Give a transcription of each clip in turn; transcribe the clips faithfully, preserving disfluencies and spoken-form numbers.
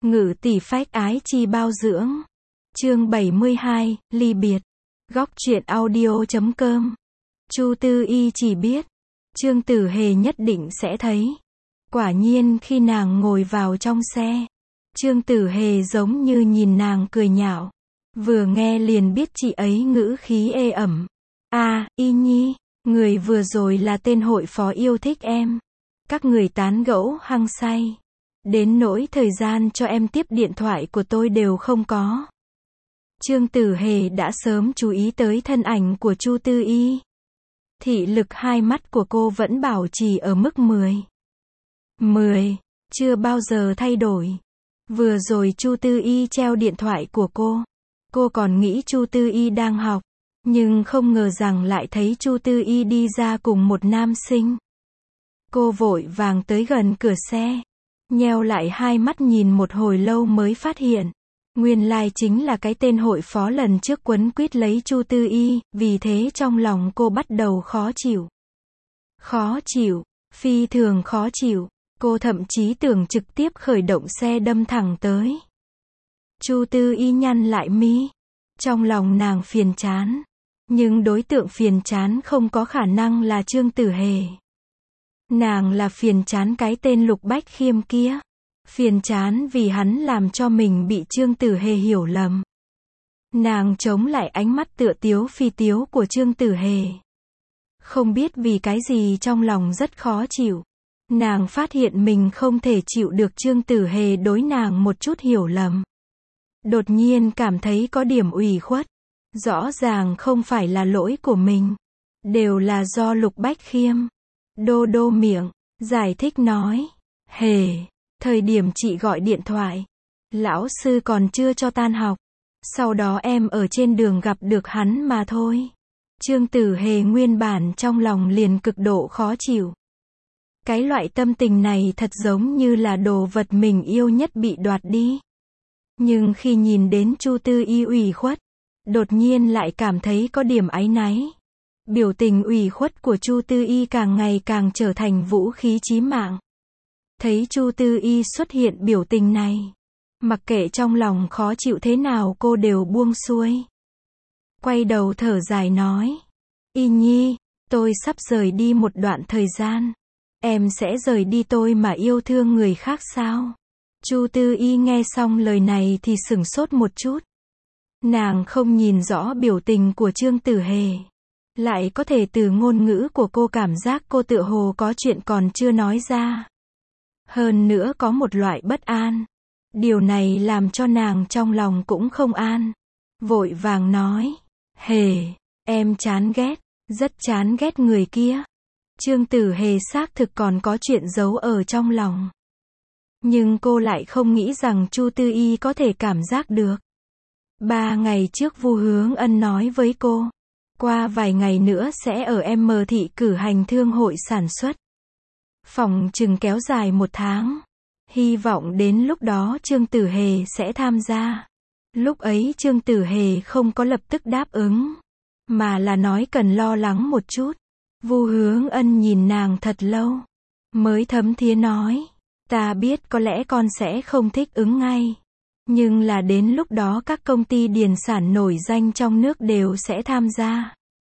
Ngự tỷ phách ái chi bao dưỡng. Chương bảy mươi hai, ly biệt. Góc truyện audio chấm com. Chu Tư Y chỉ biết, Trương Tử Hề nhất định sẽ thấy. Quả nhiên khi nàng ngồi vào trong xe, Trương Tử Hề giống như nhìn nàng cười nhạo. Vừa nghe liền biết chị ấy ngữ khí ê ẩm. À, Y Nhi, người vừa rồi là tên hội phó yêu thích em. Các người tán gẫu hăng say. Đến nỗi thời gian cho em tiếp điện thoại của tôi đều không có. Trương Tử Hề đã sớm chú ý tới thân ảnh của Chu Tư Y. Thị lực hai mắt của cô vẫn bảo trì ở mức mười. mười, chưa bao giờ thay đổi. Vừa rồi Chu Tư Y treo điện thoại của cô. Cô còn nghĩ Chu Tư Y đang học, nhưng không ngờ rằng lại thấy Chu Tư Y đi ra cùng một nam sinh. Cô vội vàng tới gần cửa xe, nheo lại hai mắt nhìn một hồi lâu mới phát hiện, nguyên lai chính là cái tên hội phó lần trước quấn quýt lấy Chu Tư Y, vì thế trong lòng cô bắt đầu khó chịu. Khó chịu, phi thường khó chịu, cô thậm chí tưởng trực tiếp khởi động xe đâm thẳng tới. Chu Tư Y nhăn lại mi, trong lòng nàng phiền chán, nhưng đối tượng phiền chán không có khả năng là Trương Tử Hề. Nàng là phiền chán cái tên Lục Bách Khiêm kia. Phiền chán vì hắn làm cho mình bị Trương Tử Hề hiểu lầm. Nàng chống lại ánh mắt tựa tiếu phi tiếu của Trương Tử Hề. Không biết vì cái gì trong lòng rất khó chịu. Nàng phát hiện mình không thể chịu được Trương Tử Hề đối nàng một chút hiểu lầm. Đột nhiên cảm thấy có điểm ủy khuất. Rõ ràng không phải là lỗi của mình. Đều là do Lục Bách Khiêm. Đô đô miệng, giải thích nói. Hề, thời điểm chị gọi điện thoại, lão sư còn chưa cho tan học. Sau đó em ở trên đường gặp được hắn mà thôi. Trương Tử Hề nguyên bản trong lòng liền cực độ khó chịu. Cái loại tâm tình này thật giống như là đồ vật mình yêu nhất bị đoạt đi. Nhưng khi nhìn đến Chu Tư Y ủy khuất, đột nhiên lại cảm thấy có điểm áy náy. Biểu tình ủy khuất của Chu Tư Y càng ngày càng trở thành vũ khí chí mạng. Thấy Chu Tư Y xuất hiện biểu tình này, mặc kệ trong lòng khó chịu thế nào cô đều buông xuôi. Quay đầu thở dài nói. Y Nhi, tôi sắp rời đi một đoạn thời gian. Em sẽ rời đi tôi mà yêu thương người khác sao? Chu Tư Y nghe xong lời này thì sửng sốt một chút. Nàng không nhìn rõ biểu tình của Trương Tử Hề. Lại có thể từ ngôn ngữ của cô cảm giác cô tựa hồ có chuyện còn chưa nói ra. Hơn nữa có một loại bất an. Điều này làm cho nàng trong lòng cũng không an. Vội vàng nói. Hề, em chán ghét, rất chán ghét người kia. Trương Tử Hề xác thực còn có chuyện giấu ở trong lòng. Nhưng cô lại không nghĩ rằng Chu Tư Y có thể cảm giác được. Ba ngày trước Vu Hướng Ân nói với cô. Qua vài ngày nữa sẽ ở M thị cử hành thương hội sản xuất. Phòng chừng kéo dài một tháng. Hy vọng đến lúc đó Trương Tử Hề sẽ tham gia. Lúc ấy Trương Tử Hề không có lập tức đáp ứng, mà là nói cần lo lắng một chút. Vu Hướng Ân nhìn nàng thật lâu, mới thấm thía nói. Ta biết có lẽ con sẽ không thích ứng ngay. Nhưng là đến lúc đó các công ty điền sản nổi danh trong nước đều sẽ tham gia.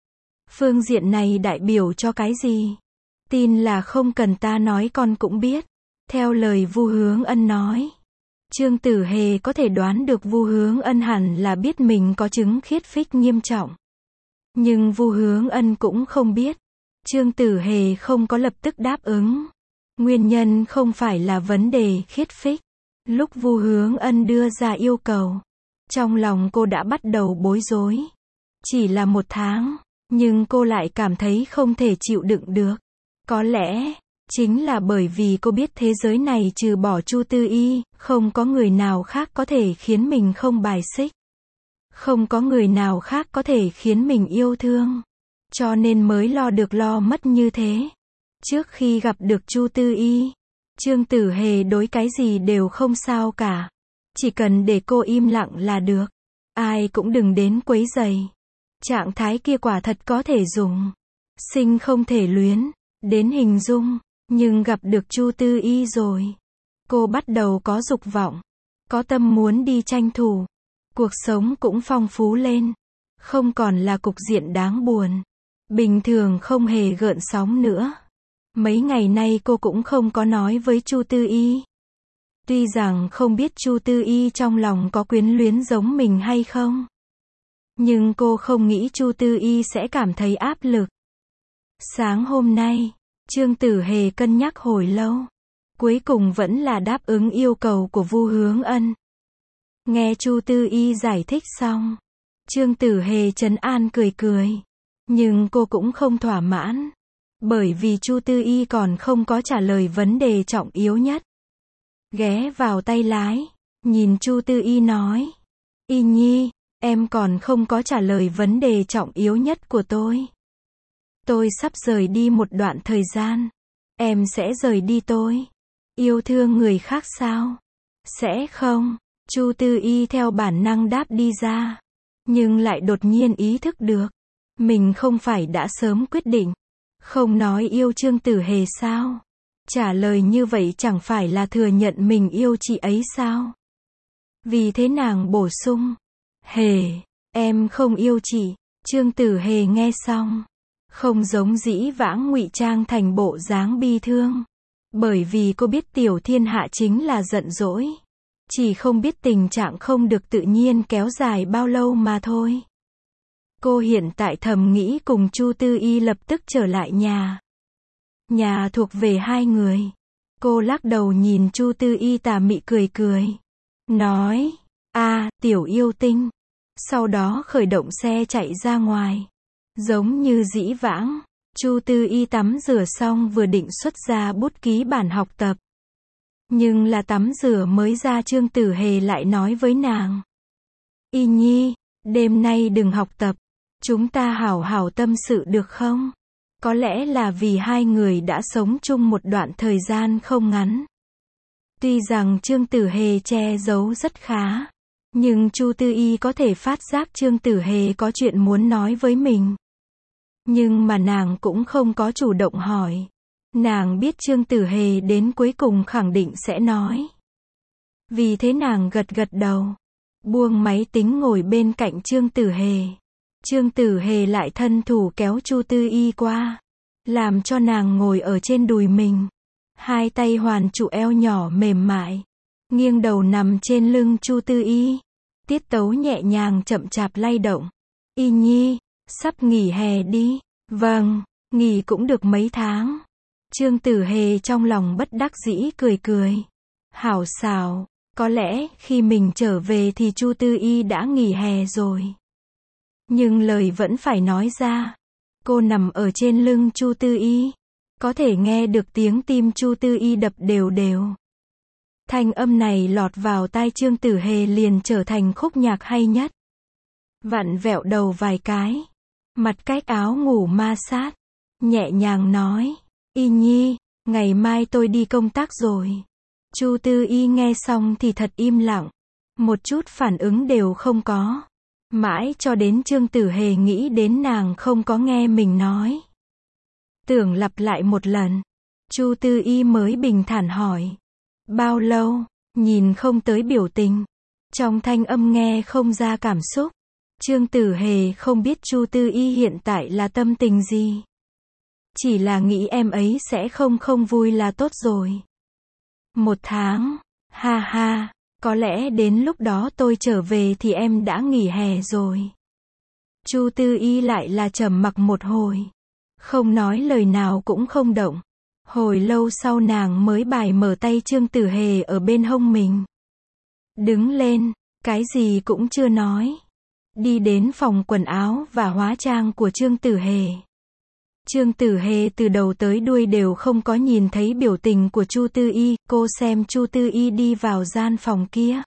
Phương diện này đại biểu cho cái gì? Tin là không cần ta nói con cũng biết. Theo lời Vu Hướng Ân nói, Trương Tử Hề có thể đoán được Vu Hướng Ân hẳn là biết mình có chứng khiết phích nghiêm trọng. Nhưng Vu Hướng Ân cũng không biết, Trương Tử Hề không có lập tức đáp ứng. Nguyên nhân không phải là vấn đề khiết phích. Lúc Vu Hướng Ân đưa ra yêu cầu, trong lòng cô đã bắt đầu bối rối. Chỉ là một tháng, nhưng cô lại cảm thấy không thể chịu đựng được. Có lẽ, chính là bởi vì cô biết thế giới này trừ bỏ Chu Tư Y, không có người nào khác có thể khiến mình không bài xích. Không có người nào khác có thể khiến mình yêu thương. Cho nên mới lo được lo mất như thế. Trước khi gặp được Chu Tư Y, Trương Tử Hề đối cái gì đều không sao cả. Chỉ cần để cô im lặng là được. Ai cũng đừng đến quấy rầy. Trạng thái kia quả thật có thể dùng sinh không thể luyến đến hình dung. Nhưng gặp được Chu Tư Y rồi, cô bắt đầu có dục vọng. có tâm muốn đi tranh thủ. Cuộc sống cũng phong phú lên. Không còn là cục diện đáng buồn. Bình thường không hề gợn sóng nữa. Mấy ngày nay cô cũng không có nói với Chu Tư Y. Tuy rằng không biết Chu Tư Y trong lòng có quyến luyến giống mình hay không. Nhưng cô không nghĩ Chu Tư Y sẽ cảm thấy áp lực. Sáng hôm nay, Trương Tử Hề cân nhắc hồi lâu. Cuối cùng vẫn là đáp ứng yêu cầu của Vu Hướng Ân. Nghe Chu Tư Y giải thích xong, Trương Tử Hề trấn an cười cười. Nhưng cô cũng không thỏa mãn. Bởi vì Chu Tư Y còn không có trả lời vấn đề trọng yếu nhất. Ghé vào tay lái, nhìn Chu Tư Y nói. Y Nhi, em còn không có trả lời vấn đề trọng yếu nhất của tôi. Tôi sắp rời đi một đoạn thời gian. Em sẽ rời đi tôi. Yêu thương người khác sao? Sẽ không. Chu Tư Y theo bản năng đáp đi ra. Nhưng lại đột nhiên ý thức được. Mình không phải đã sớm quyết định. Không nói yêu Trương Tử Hề sao? Trả lời như vậy chẳng phải là thừa nhận mình yêu chị ấy sao? Vì thế nàng bổ sung. Hề, em không yêu chị. Trương Tử Hề nghe xong. Không giống dĩ vãng ngụy trang thành bộ dáng bi thương. Bởi vì cô biết Tiểu Thiên Hạ chính là giận dỗi. Chỉ không biết tình trạng không được tự nhiên kéo dài bao lâu mà thôi. Cô hiện tại thầm nghĩ cùng Chu Tư Y lập tức trở lại nhà. Nhà thuộc về hai người. Cô lắc đầu nhìn Chu Tư Y tà mị cười cười. Nói, a tiểu yêu tinh. Sau đó khởi động xe chạy ra ngoài. Giống như dĩ vãng, Chu Tư Y tắm rửa xong vừa định xuất ra bút ký bản học tập. Nhưng là tắm rửa mới ra Trương Tử Hề lại nói với nàng. Y Nhi, đêm nay đừng học tập. Chúng ta hảo hảo tâm sự được không? Có lẽ là vì hai người đã sống chung một đoạn thời gian không ngắn. Tuy rằng Trương Tử Hề che giấu rất khá. Nhưng Chu Tư Y có thể phát giác Trương Tử Hề có chuyện muốn nói với mình. Nhưng mà nàng cũng không có chủ động hỏi. Nàng biết Trương Tử Hề đến cuối cùng khẳng định sẽ nói. Vì thế nàng gật gật đầu. Buông máy tính ngồi bên cạnh Trương Tử Hề. Trương Tử Hề lại thân thủ kéo Chu Tư Y qua. Làm cho nàng ngồi ở trên đùi mình. Hai tay hoàn trụ eo nhỏ mềm mại. Nghiêng đầu nằm trên lưng Chu Tư Y. Tiết tấu nhẹ nhàng chậm chạp lay động. Y Nhi, sắp nghỉ hè đi. Vâng, nghỉ cũng được mấy tháng. Trương Tử Hề trong lòng bất đắc dĩ cười cười. Hảo xảo, có lẽ khi mình trở về thì Chu Tư Y đã nghỉ hè rồi. Nhưng lời vẫn phải nói ra. Cô nằm ở trên lưng Chu Tư Y. Có thể nghe được tiếng tim Chu Tư Y đập đều đều. Thanh âm này lọt vào tai Trương Tử Hề liền trở thành khúc nhạc hay nhất. Vặn vẹo đầu vài cái. Mặt cách áo ngủ ma sát. Nhẹ nhàng nói. Y Nhi, ngày mai tôi đi công tác rồi. Chu Tư Y nghe xong thì thật im lặng. Một chút phản ứng đều không có. Mãi cho đến Trương Tử Hề nghĩ đến nàng không có nghe mình nói. Tưởng lặp lại một lần. Chu Tư Y mới bình thản hỏi. Bao lâu? Nhìn không tới biểu tình. Trong thanh âm nghe không ra cảm xúc. Trương Tử Hề không biết Chu Tư Y hiện tại là tâm tình gì. Chỉ là nghĩ em ấy sẽ không không vui là tốt rồi. Một tháng. Ha ha. Có lẽ đến lúc đó tôi trở về thì em đã nghỉ hè rồi. Chu Tư Y lại là trầm mặc một hồi. Không nói lời nào cũng không động. Hồi lâu sau nàng mới bài mở tay Trương Tử Hề ở bên hông mình. Đứng lên, cái gì cũng chưa nói. Đi đến phòng quần áo và hóa trang của Trương Tử Hề. Trương Tử Hề từ đầu tới đuôi đều không có nhìn thấy biểu tình của Chu Tư Y, cô xem Chu Tư Y đi vào gian phòng kia.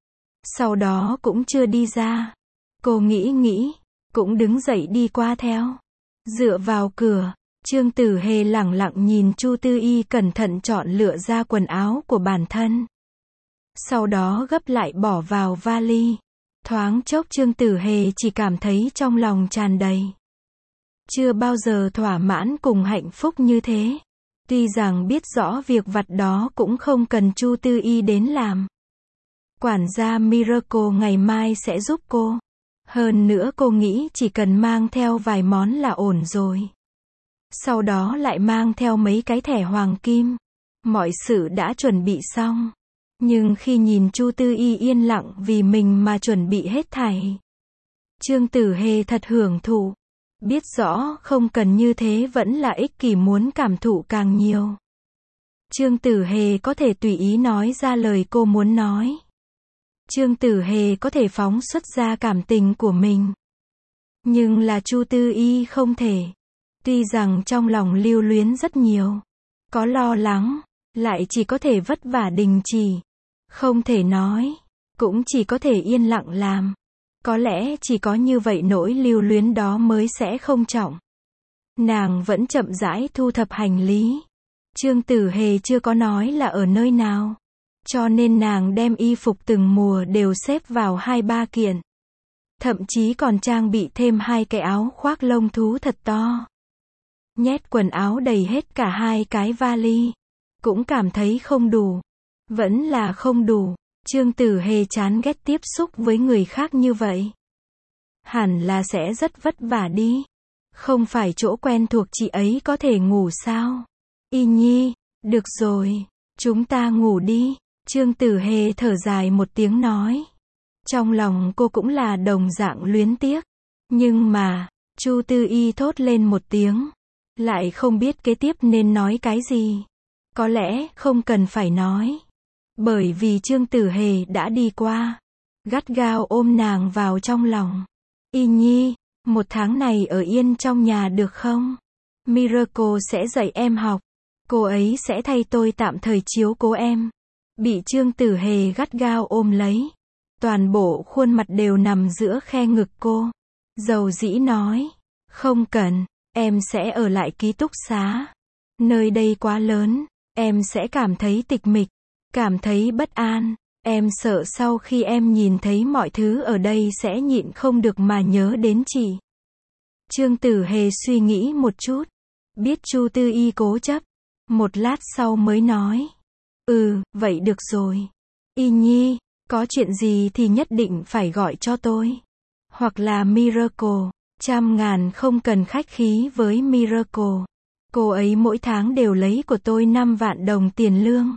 Sau đó cũng chưa đi ra. Cô nghĩ nghĩ, cũng đứng dậy đi qua theo. Dựa vào cửa, Trương Tử Hề lẳng lặng nhìn Chu Tư Y cẩn thận chọn lựa ra quần áo của bản thân. Sau đó gấp lại bỏ vào vali. Thoáng chốc Trương Tử Hề chỉ cảm thấy trong lòng tràn đầy. Chưa bao giờ thỏa mãn cùng hạnh phúc như thế. Tuy rằng biết rõ việc vặt đó cũng không cần Chu Tư Y đến làm. Quản gia Miracle ngày mai sẽ giúp cô. Hơn nữa cô nghĩ chỉ cần mang theo vài món là ổn rồi. Sau đó lại mang theo mấy cái thẻ hoàng kim. Mọi sự đã chuẩn bị xong. Nhưng khi nhìn Chu Tư Y yên lặng vì mình mà chuẩn bị hết thảy, Trương Tử Hề thật hưởng thụ. Biết rõ không cần như thế vẫn là ích kỷ muốn cảm thụ càng nhiều. Trương Tử Hề có thể tùy ý nói ra lời cô muốn nói. Trương Tử Hề có thể phóng xuất ra cảm tình của mình. Nhưng là Chu Tư Y không thể. Tuy rằng trong lòng lưu luyến rất nhiều, có lo lắng, lại chỉ có thể vất vả đình chỉ. Không thể nói, cũng chỉ có thể yên lặng làm. Có lẽ chỉ có như vậy nỗi lưu luyến đó mới sẽ không trọng. Nàng vẫn chậm rãi thu thập hành lý. Trương Tử Hề chưa có nói là ở nơi nào. Cho nên nàng đem y phục từng mùa đều xếp vào hai ba kiện. Thậm chí còn trang bị thêm hai cái áo khoác lông thú thật to. Nhét quần áo đầy hết cả hai cái vali. Cũng cảm thấy không đủ. Vẫn là không đủ. Trương Tử Hề chán ghét tiếp xúc với người khác như vậy. Hẳn là sẽ rất vất vả đi. Không phải chỗ quen thuộc chị ấy có thể ngủ sao? Y Nhi, được rồi, chúng ta ngủ đi. Trương Tử Hề thở dài một tiếng nói. Trong lòng cô cũng là đồng dạng luyến tiếc. Nhưng mà, Chu Tư Y thốt lên một tiếng. Lại không biết kế tiếp nên nói cái gì. Có lẽ không cần phải nói. Bởi vì Trương Tử Hề đã đi qua. Gắt gao ôm nàng vào trong lòng. Y Nhi, một tháng này ở yên trong nhà được không? Miracle sẽ dạy em học. Cô ấy sẽ thay tôi tạm thời chiếu cố em. Bị Trương Tử Hề gắt gao ôm lấy. Toàn bộ khuôn mặt đều nằm giữa khe ngực cô. Dầu dĩ nói. Không cần, em sẽ ở lại ký túc xá. Nơi đây quá lớn, em sẽ cảm thấy tịch mịch. Cảm thấy bất an. Em sợ sau khi em nhìn thấy mọi thứ ở đây sẽ nhịn không được mà nhớ đến chị. Trương Tử Hề suy nghĩ một chút. Biết Chu Tư Y cố chấp. Một lát sau mới nói. Ừ, vậy được rồi. Y Nhi, có chuyện gì thì nhất định phải gọi cho tôi. Hoặc là Miracle. Trăm ngàn không cần khách khí với Miracle. Cô ấy mỗi tháng đều lấy của tôi năm vạn đồng tiền lương.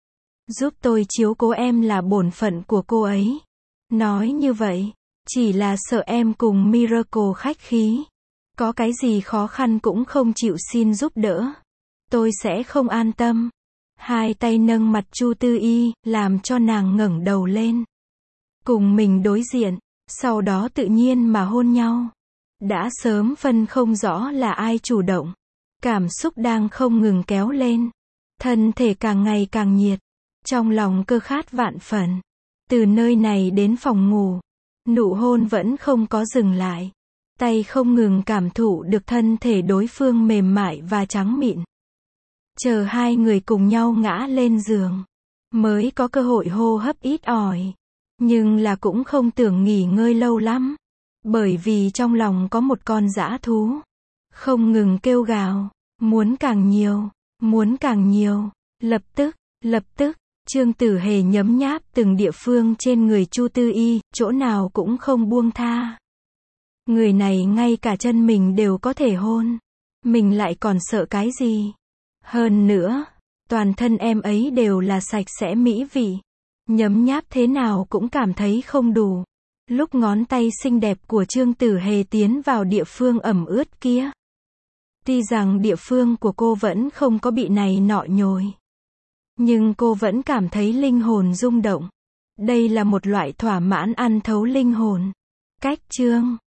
Giúp tôi chiếu cố em là bổn phận của cô ấy. Nói như vậy, chỉ là sợ em cùng Miracle khách khí. Có cái gì khó khăn cũng không chịu xin giúp đỡ. Tôi sẽ không an tâm. Hai tay nâng mặt Chu Tư Y, làm cho nàng ngẩng đầu lên. Cùng mình đối diện, sau đó tự nhiên mà hôn nhau. Đã sớm phân không rõ là ai chủ động. Cảm xúc đang không ngừng kéo lên. Thân thể càng ngày càng nhiệt. Trong lòng cơ khát vạn phần. Từ nơi này đến phòng ngủ. Nụ hôn vẫn không có dừng lại. Tay không ngừng cảm thụ được thân thể đối phương mềm mại và trắng mịn. Chờ hai người cùng nhau ngã lên giường. Mới có cơ hội hô hấp ít ỏi. Nhưng là cũng không tưởng nghỉ ngơi lâu lắm. Bởi vì trong lòng có một con dã thú. Không ngừng kêu gào. Muốn càng nhiều. Muốn càng nhiều. Lập tức, lập tức. Trương Tử Hề nhấm nháp từng địa phương trên người Chu Tư Y, chỗ nào cũng không buông tha. Người này ngay cả chân mình đều có thể hôn. Mình lại còn sợ cái gì? Hơn nữa, toàn thân em ấy đều là sạch sẽ mỹ vị. Nhấm nháp thế nào cũng cảm thấy không đủ. Lúc ngón tay xinh đẹp của Trương Tử Hề tiến vào địa phương ẩm ướt kia. Tuy rằng địa phương của cô vẫn không có bị này nọ nhồi. Nhưng cô vẫn cảm thấy linh hồn rung động. Đây là một loại thỏa mãn ăn thấu linh hồn. Cách chương